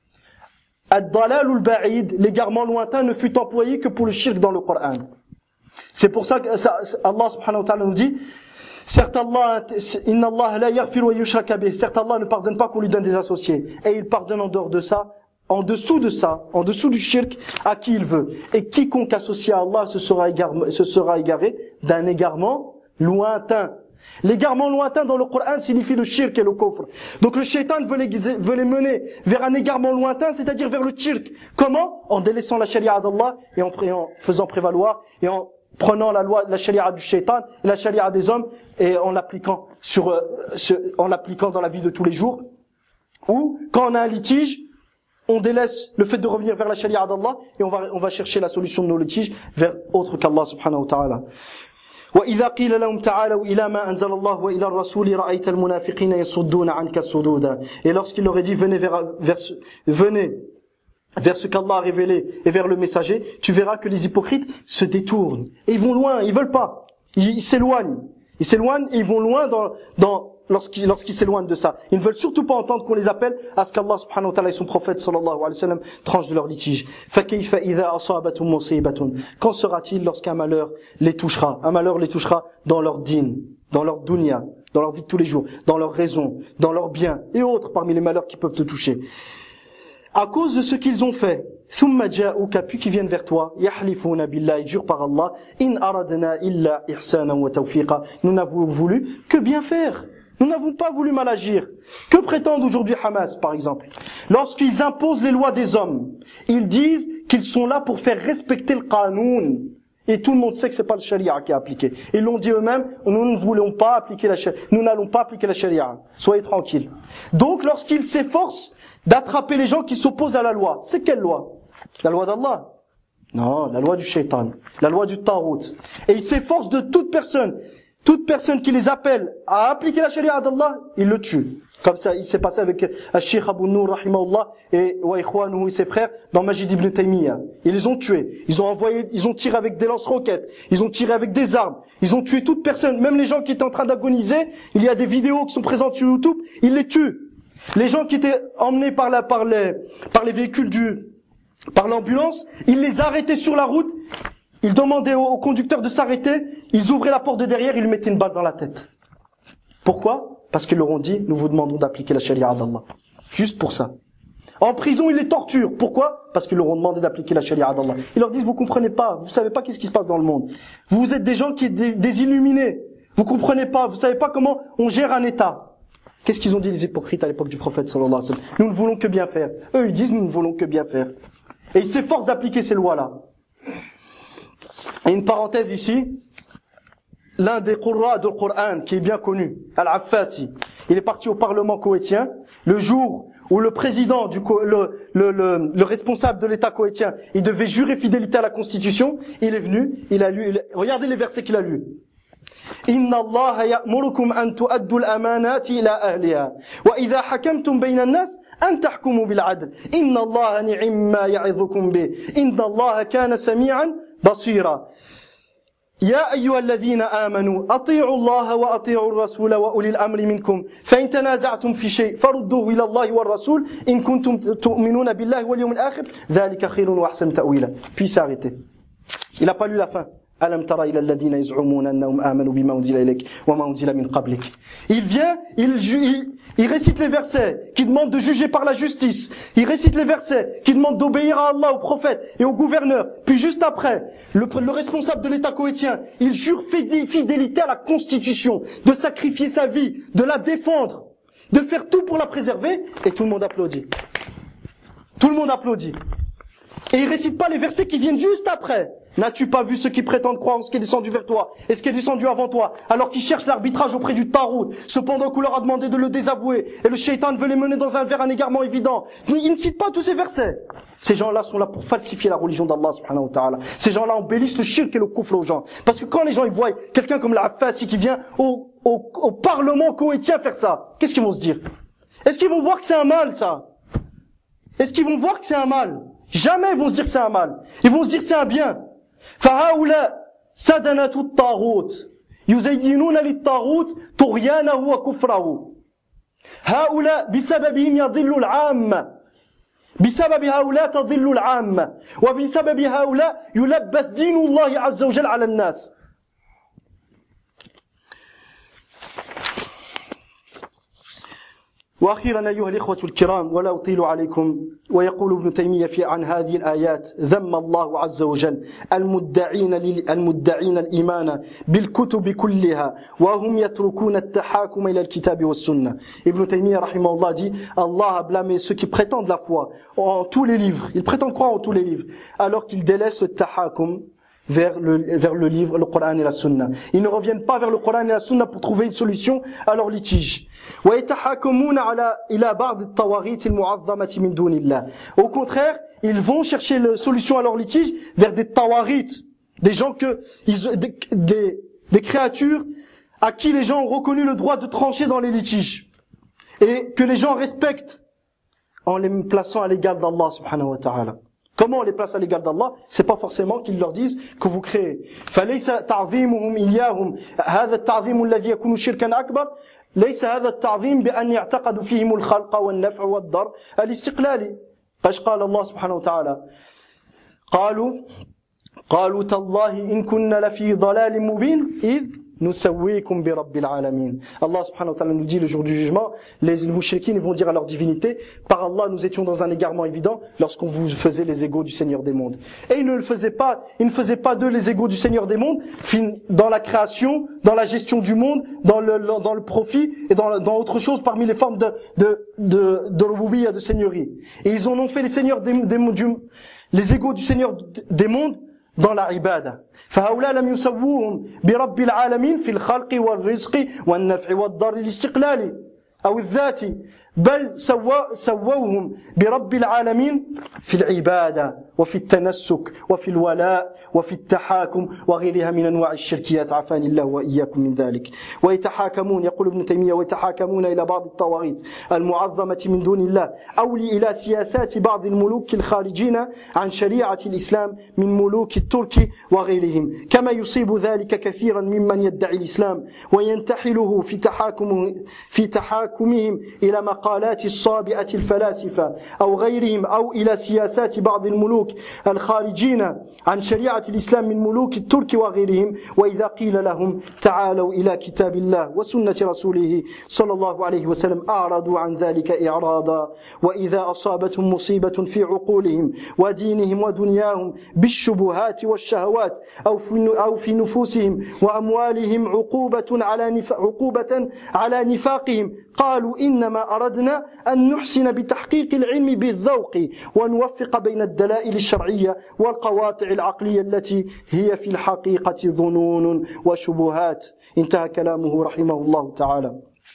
B: Ad-dalal al-ba'id, l'égarement lointain ne fut employé que pour le shirk dans le Coran. C'est pour ça que ça, Allah subhanahu wa ta'ala nous dit certes Allah, inna Allah la yaghfiru wa yushraka bih, certes Allah ne pardonne pas qu'on lui donne des associés, et il pardonne en dehors de ça, en dessous de ça, en dessous du shirk, à qui il veut. Et quiconque associe à Allah se sera égaré, se sera égaré d'un égarement lointain. L'égarement lointain dans le Coran signifie le shirk et le kufr. Donc le shaitan veut les, veut les mener vers un égarement lointain, c'est-à-dire vers le shirk. Comment? En délaissant la sharia d'Allah et en, en faisant prévaloir et en prenant la loi, la sharia du shaitan et la sharia des hommes et en l'appliquant sur, euh, sur, en l'appliquant dans la vie de tous les jours. Ou quand on a un litige, on délaisse le fait de revenir vers la charia d'Allah et on va, on va chercher la solution de nos litiges vers autre qu'Allah subhanahu wa ta'ala. وإذا قيل لهم تعالوا إلى ما أنزل الله وإلى الرسول رأيت المنافقين يصدون عنك صدودا. Et lorsqu'il leur est dit venez vers, vers ce, venez vers ce qu'Allah a révélé et vers le messager, tu verras que les hypocrites se détournent et ils vont loin, ils veulent pas, ils, ils s'éloignent, ils s'éloignent et ils vont loin dans dans lorsqu'ils lorsqu'ils s'éloignent de ça. Ils ne veulent surtout pas entendre qu'on les appelle à ce qu'Allah subhanahu wa ta'ala et son prophète sallallahu alayhi wa sallam tranchent de leur litige. فَكَيْفَ إِذَا أَصَابَتْهُمْ مُصِيبَةٌ. Qu'en sera-t-il lorsqu'un malheur les touchera? Un malheur les touchera dans leur din, dans leur dunya, dans leur vie de tous les jours, dans leur raison, dans leurs biens et autres parmi les malheurs qui peuvent te toucher. À cause de ce qu'ils ont fait, ثُمَّ جَاءُوكَ, puis qui viennent vers toi, يَحْلِفُونَ بِاللَّهِ, jure par Allah, إِنْ أَرَدْنَا إِلَّا إِحْسَانًا وَتَوْفِيقًا. Nous n'avons voulu que bien faire. Nous n'avons pas voulu mal agir. Que prétendent aujourd'hui Hamas, par exemple? Lorsqu'ils imposent les lois des hommes, ils disent qu'ils sont là pour faire respecter le qanoun. Et tout le monde sait que c'est pas le sharia qui est appliqué. Ils l'ont dit eux-mêmes, nous ne voulons pas appliquer la sharia. Nous n'allons pas appliquer la sharia. Soyez tranquilles. Donc, lorsqu'ils s'efforcent d'attraper les gens qui s'opposent à la loi, c'est quelle loi? La loi d'Allah? Non, la loi du shaitan. La loi du tarout. Et ils s'efforcent de toute personne Toute personne qui les appelle à appliquer la charia d'Allah, ils le tuent. Comme ça, il s'est passé avec Al-Sheikh Abu Nour, rahimahullah, et wa ikhwanuhu et ses frères, dans Majid ibn Taymiyyah. Ils les ont tués. Ils ont envoyé, ils ont tiré avec des lance-roquettes. Ils ont tiré avec des armes. Ils ont tué toute personne. Même les gens qui étaient en train d'agoniser, il y a des vidéos qui sont présentes sur YouTube, ils les tuent. Les gens qui étaient emmenés par la, par les, par les véhicules du, par l'ambulance, ils les arrêtaient sur la route. Ils demandaient au conducteur de s'arrêter, ils ouvraient la porte de derrière, ils lui mettaient une balle dans la tête. Pourquoi? Parce qu'ils leur ont dit, nous vous demandons d'appliquer la charia d'Allah. Juste pour ça. En prison, ils les torturent. Pourquoi? Parce qu'ils leur ont demandé d'appliquer la charia d'Allah. Ils leur disent, vous comprenez pas, vous savez pas qu'est-ce qui se passe dans le monde. Vous êtes des gens qui des, des illuminés. Vous comprenez pas, vous savez pas comment on gère un État. Qu'est-ce qu'ils ont dit les hypocrites à l'époque du prophète sallallahu alayhi wa sallam? Nous ne voulons que bien faire. Eux, ils disent, nous ne voulons que bien faire. Et ils s'efforcent d'appliquer ces lois-là. Et une parenthèse ici, l'un des qurra du Coran qui est bien connu, Al-Affasi, il est parti au Parlement koweïtien le jour où le président, du le, le, le, le responsable de l'État koweïtien, il devait jurer fidélité à la Constitution. Il est venu, il a lu, il, regardez les versets qu'il a lus. Inna Allah ya'murukum an tu'addu al-amanati ila ahliha wa idha hakamtum bayna an-nas an tahkumu bil 'adl inna Allah ni'ma ya'idhukum bi inna Allah kana sami'an basira. يا أيها الذين آمنوا أطيعوا الله وأطيعوا الرسول وأولي الأمر منكم فإن تنازعتم في شيء فردوه إلى الله والرسول إن كنتم تؤمنون بالله واليوم الآخر ذلك خير وأحسن تأويلا. Puis s'est arrêté. Il n'a pas lu la fin. ألم ترى إلى الذين يزعمون أنهم آمنوا بما أنزل إليك وما أنزل من قبلك. Il vient, il, il, il récite les versets qui demandent de juger par la justice. Il récite les versets qui demandent d'obéir à Allah, au prophète et au gouverneur. Puis juste après, le, le responsable de l'État koweïtien, il jure fidélité à la Constitution, de sacrifier sa vie, de la défendre, de faire tout pour la préserver, et tout le monde applaudit. Tout le monde applaudit. Et il récite pas les versets qui viennent juste après. N'as-tu pas vu ceux qui prétendent croire en ce qui est descendu vers toi et ce qui est descendu avant toi, alors qu'ils cherchent l'arbitrage auprès du Tarout, cependant qu'on leur a demandé de le désavouer, et le shaitan veut les mener dans un vers un égarement évident. Il ne cite pas tous ces versets. Ces gens-là sont là pour falsifier la religion d'Allah subhanahu wa ta'ala. Ces gens-là embellissent le shirk et le kufr aux gens. Parce que quand les gens ils voient quelqu'un comme l'Affasi qui vient au, au, au Parlement koweïtien faire ça, qu'est-ce qu'ils vont se dire? Est-ce qu'ils vont voir que c'est un mal, ça? Est-ce qu'ils vont voir que c'est un mal? Jamais ils vont se dire que c'est un mal. Ils vont se dire que c'est un bien. فهؤلاء سدنة الطاغوت يزينون للطاغوت طغيانه وكفره هؤلاء بسببهم يضل العامة بسبب هؤلاء تضل العامة وبسبب هؤلاء يلبس دين الله عز وجل على الناس. وأخيرا أيها الإخوة الكرام ولا أطيل عليكم ويقول ابن تيمية في عن هذه الآيات ذم الله عز وجل المدعين المدعين الإيمان بالكتب كلها وهم يتركون التحاكم إلى الكتاب والسنة. Ibn Taymiyyah rahimahullah dit Allah a blâmé ceux qui prétendent la foi en tous les livres, ils prétendent croire en tous les livres alors qu'ils délaissent le tahakum vers le, vers le livre, le Coran et la Sunna. Ils ne reviennent pas vers le Coran et la Sunna pour trouver une solution à leur litige. Au contraire, ils vont chercher la solution à leur litige vers des tawarit, des gens que, ils, des, des, des créatures à qui les gens ont reconnu le droit de trancher dans les litiges et que les gens respectent en les plaçant à l'égal d'Allah subhanahu wa ta'ala. Comment on les place à l'égal d'Allah? C'est pas forcément qu'ils leur disent que vous créez. فليس تعظيمهم إياهم هذا التعظيم الذي يكون شركا أكبر ليس هذا التعظيم بأن يعتقد فيهم الخلق والنفع والضر الاستقلالي. قش قال الله سبحانه وتعالى قالوا قالوا تالله إن كنا لفي ضلال مبين إذ نسويكم برب العالمين. Allah subhanahu wa ta'ala nous dit le jour du jugement, les mouchriquins vont dire à leur divinité, par Allah nous étions dans un égarement évident lorsqu'on vous faisait les égaux du Seigneur des mondes. Et ils ne le faisaient pas, ils ne faisaient pas d'eux les égaux du Seigneur des mondes dans la création, dans la gestion du monde, dans le, dans le profit et dans, dans autre chose parmi les formes de, de, de, de rububiyya, de seigneurie. Et ils en ont fait les seigneurs des, des, du, les égaux du Seigneur des mondes dans la ibada. فهؤلاء لم يسووهم برب العالمين في الخلق والرزق والنفع والضر الاستقلالي أو الذاتي بل سوا سووهم برب العالمين في العبادة وفي التنسك وفي الولاء وفي التحاكم وغيرها من أنواع الشركيات عافاني الله وإياكم من ذلك. ويتحاكمون يقول ابن تيمية ويتحاكمون إلى بعض الطواغيت المعظمة من دون الله أو إلى سياسات بعض الملوك الخارجين عن شريعة الإسلام من ملوك الترك وغيرهم كما يصيب ذلك كثيرا ممن يدعي الإسلام وينتحله في تحاكم في تحاكمهم إلى مقالات الصابئة الفلاسفة أو غيرهم أو إلى سياسات بعض الملوك الخارجين عن شريعة الإسلام من ملوك الترك وغيرهم. وإذا قيل لهم تعالوا إلى كتاب الله وسنة رسوله صلى الله عليه وسلم أعرضوا عن ذلك إعراضا. وإذا أصابتهم مصيبة في عقولهم ودينهم ودنياهم بالشبهات والشهوات أو في أو في نفوسهم وأموالهم عقوبة على نف عقوبة على نفاقهم قالوا إنما أردنا أن نحسن بتحقيق العلم بالذوق ونوفق بين الدلائل الشرعية والقواطع العقلية التي هي في الحقيقة ظنون وشبهات. انتهى كلامه رحمه الله تعالى.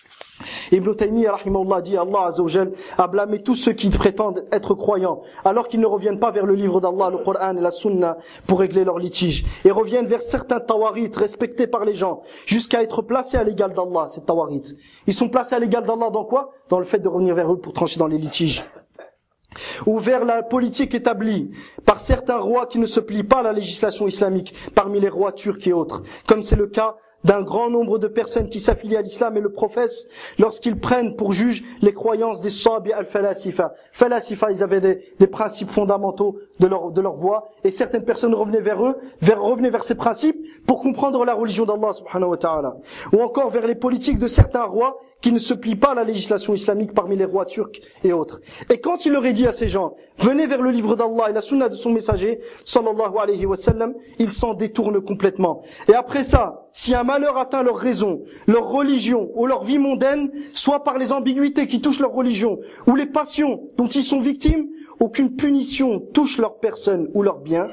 B: Ibn Taymiyyah rahimahullah dit Allah Azza wa Jal a blâmé tous ceux qui prétendent être croyants alors qu'ils ne reviennent pas vers le livre d'Allah, le Coran et la Sunna pour régler leurs litiges et reviennent vers certains tawarit respectés par les gens jusqu'à être placés à l'égal d'Allah. Ces tawarit, ils sont placés à l'égal d'Allah dans quoi? Dans le fait de revenir vers eux pour trancher dans les litiges, ou vers la politique établie par certains rois qui ne se plient pas à la législation islamique parmi les rois turcs et autres, comme c'est le cas d'un grand nombre de personnes qui s'affilient à l'islam et le professent lorsqu'ils prennent pour juge les croyances des sabi al-falasifa. Falasifa, ils avaient des, des principes fondamentaux de leur, de leur voie et certaines personnes revenaient vers eux, vers, revenaient vers ces principes pour comprendre la religion d'Allah subhanahu wa ta'ala. Ou encore vers les politiques de certains rois qui ne se plient pas à la législation islamique parmi les rois turcs et autres. Et quand il leur est dit à ces gens, venez vers le livre d'Allah et la sunna de son messager, sallallahu alayhi wa sallam, ils s'en détournent complètement. Et après ça, si un malheur atteint leur raison, leur religion ou leur vie mondaine, soit par les ambiguïtés qui touchent leur religion ou les passions dont ils sont victimes, aucune punition touche leur personne ou leur bien,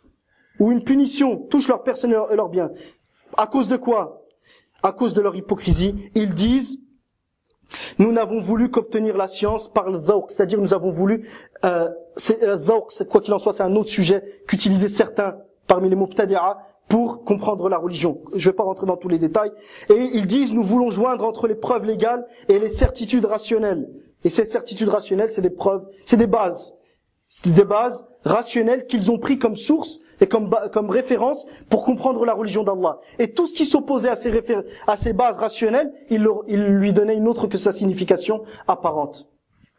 B: ou une punition touche leur personne et leur bien. À cause de quoi? À cause de leur hypocrisie. Ils disent: nous n'avons voulu qu'obtenir la science par le dhawq, c'est-à-dire nous avons voulu, euh, c'est, le dhawq, c'est, quoi qu'il en soit, c'est un autre sujet qu'utilisaient certains parmi les mubtadi'a pour comprendre la religion. Je ne vais pas rentrer dans tous les détails. Et ils disent: nous voulons joindre entre les preuves légales et les certitudes rationnelles. Et ces certitudes rationnelles, c'est des preuves, c'est des bases. C'est des bases rationnelles qu'ils ont pris comme source et comme, comme référence pour comprendre la religion d'Allah. Et tout ce qui s'opposait à ces, réfé- à ces bases rationnelles, ils, leur, ils lui donnaient une autre que sa signification apparente.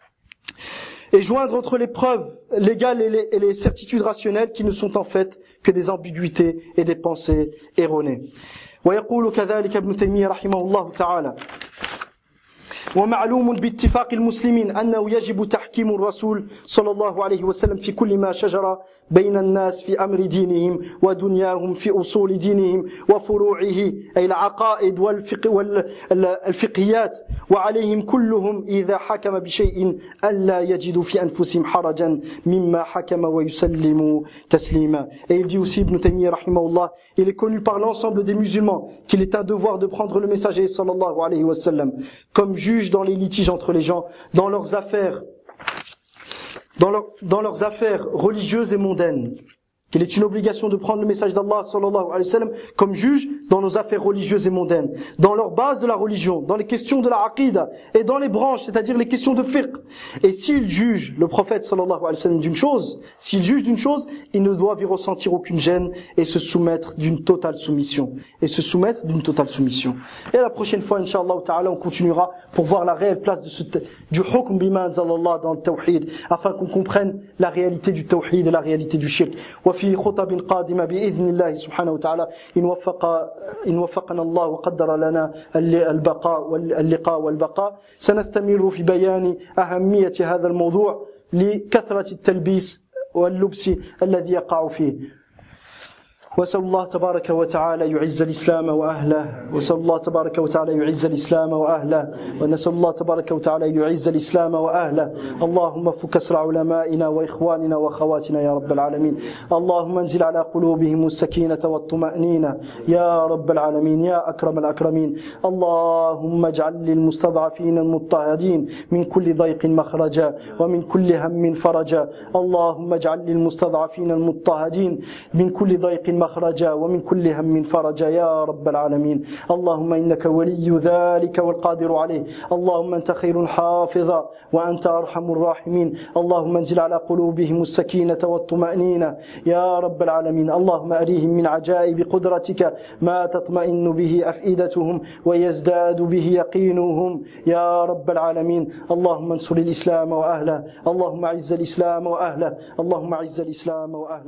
B: Et joindre entre les preuves légales et les, et les certitudes rationnelles qui ne sont en fait que des ambiguïtés et des pensées erronées. ويقول كذلك ابن تيمية رحمه الله تعالى ومعلوم باتفاق المسلمين أنه يجب تحكيم الرسول صلى الله عليه وسلم في كل ما شجر بين الناس في أمر دينهم ودنياهم، في أصول دينهم وفروعه أي العقائد والفقهيات، وعليهم كلهم إذا حكم بشيء ألا يجدوا في أنفسهم حرجا مما حكم ويسلموا تسليما. Et il dit aussi Ibn Taymiyyah rahimahullah, il est connu par l'ensemble des musulmans qu'il est un devoir de prendre le messager sallallahu alayhi wa sallam comme juge dans les litiges entre les gens, dans leurs affaires, dans, leur, dans leurs affaires religieuses et mondaines. Qu'il est une obligation de prendre le message d'Allah sallallahu alayhi wa sallam comme juge dans nos affaires religieuses et mondaines, dans leur base de la religion, dans les questions de la aqida et dans les branches, c'est-à-dire les questions de fiqh. Et s'il juge le prophète sallallahu alayhi wa sallam d'une chose, s'il juge d'une chose, il ne doit y ressentir aucune gêne et se soumettre d'une totale soumission. Et se soumettre d'une totale soumission. Et la prochaine fois, Inch'Allah ta'ala, on continuera pour voir la réelle place de ce, du hukm bima anzalallah dans le tawhid, afin qu'on comprenne la réalité du tawhid et la réalité du shirk. في خطب قادمة بإذن الله سبحانه وتعالى إن وفق إن وفقنا الله وقدر لنا البقاء واللقاء والبقاء سنستمر في بيان أهمية هذا الموضوع لكثرة التلبيس واللبس الذي يقع فيه. وسأل الله تبارك وتعالى يعز الإسلام وأهله، وسأل الله تبارك وتعالى يعز الإسلام وأهله، ونسأل الله تبارك وتعالى يعز الإسلام وأهله. اللهم فك أسر علمائنا وإخواننا وأخواتنا يا رب العالمين. اللهم انزل على قلوبهم السكينة والطمأنينة يا رب العالمين يا أكرم الأكرمين. اللهم اجعل للمستضعفين المضطهدين من كل ضيق مخرجا ومن كل هم فرجا. اللهم اجعل للمستضعفين المضطهدين من كل ضيق مخرجا ومن كل هم فرجا يا رب العالمين. اللهم إنك ولي ذلك والقادر عليه. اللهم أنت خير حافظا وأنت أرحم الراحمين. اللهم انزل على قلوبهم السكينة والطمأنينة يا رب العالمين. اللهم أريهم من عجائب قدرتك ما تطمئن به أفئدتهم ويزداد به يقينهم يا رب العالمين. اللهم انصر الإسلام وأهله. اللهم أعز الإسلام وأهله. اللهم أعز الإسلام وأهله.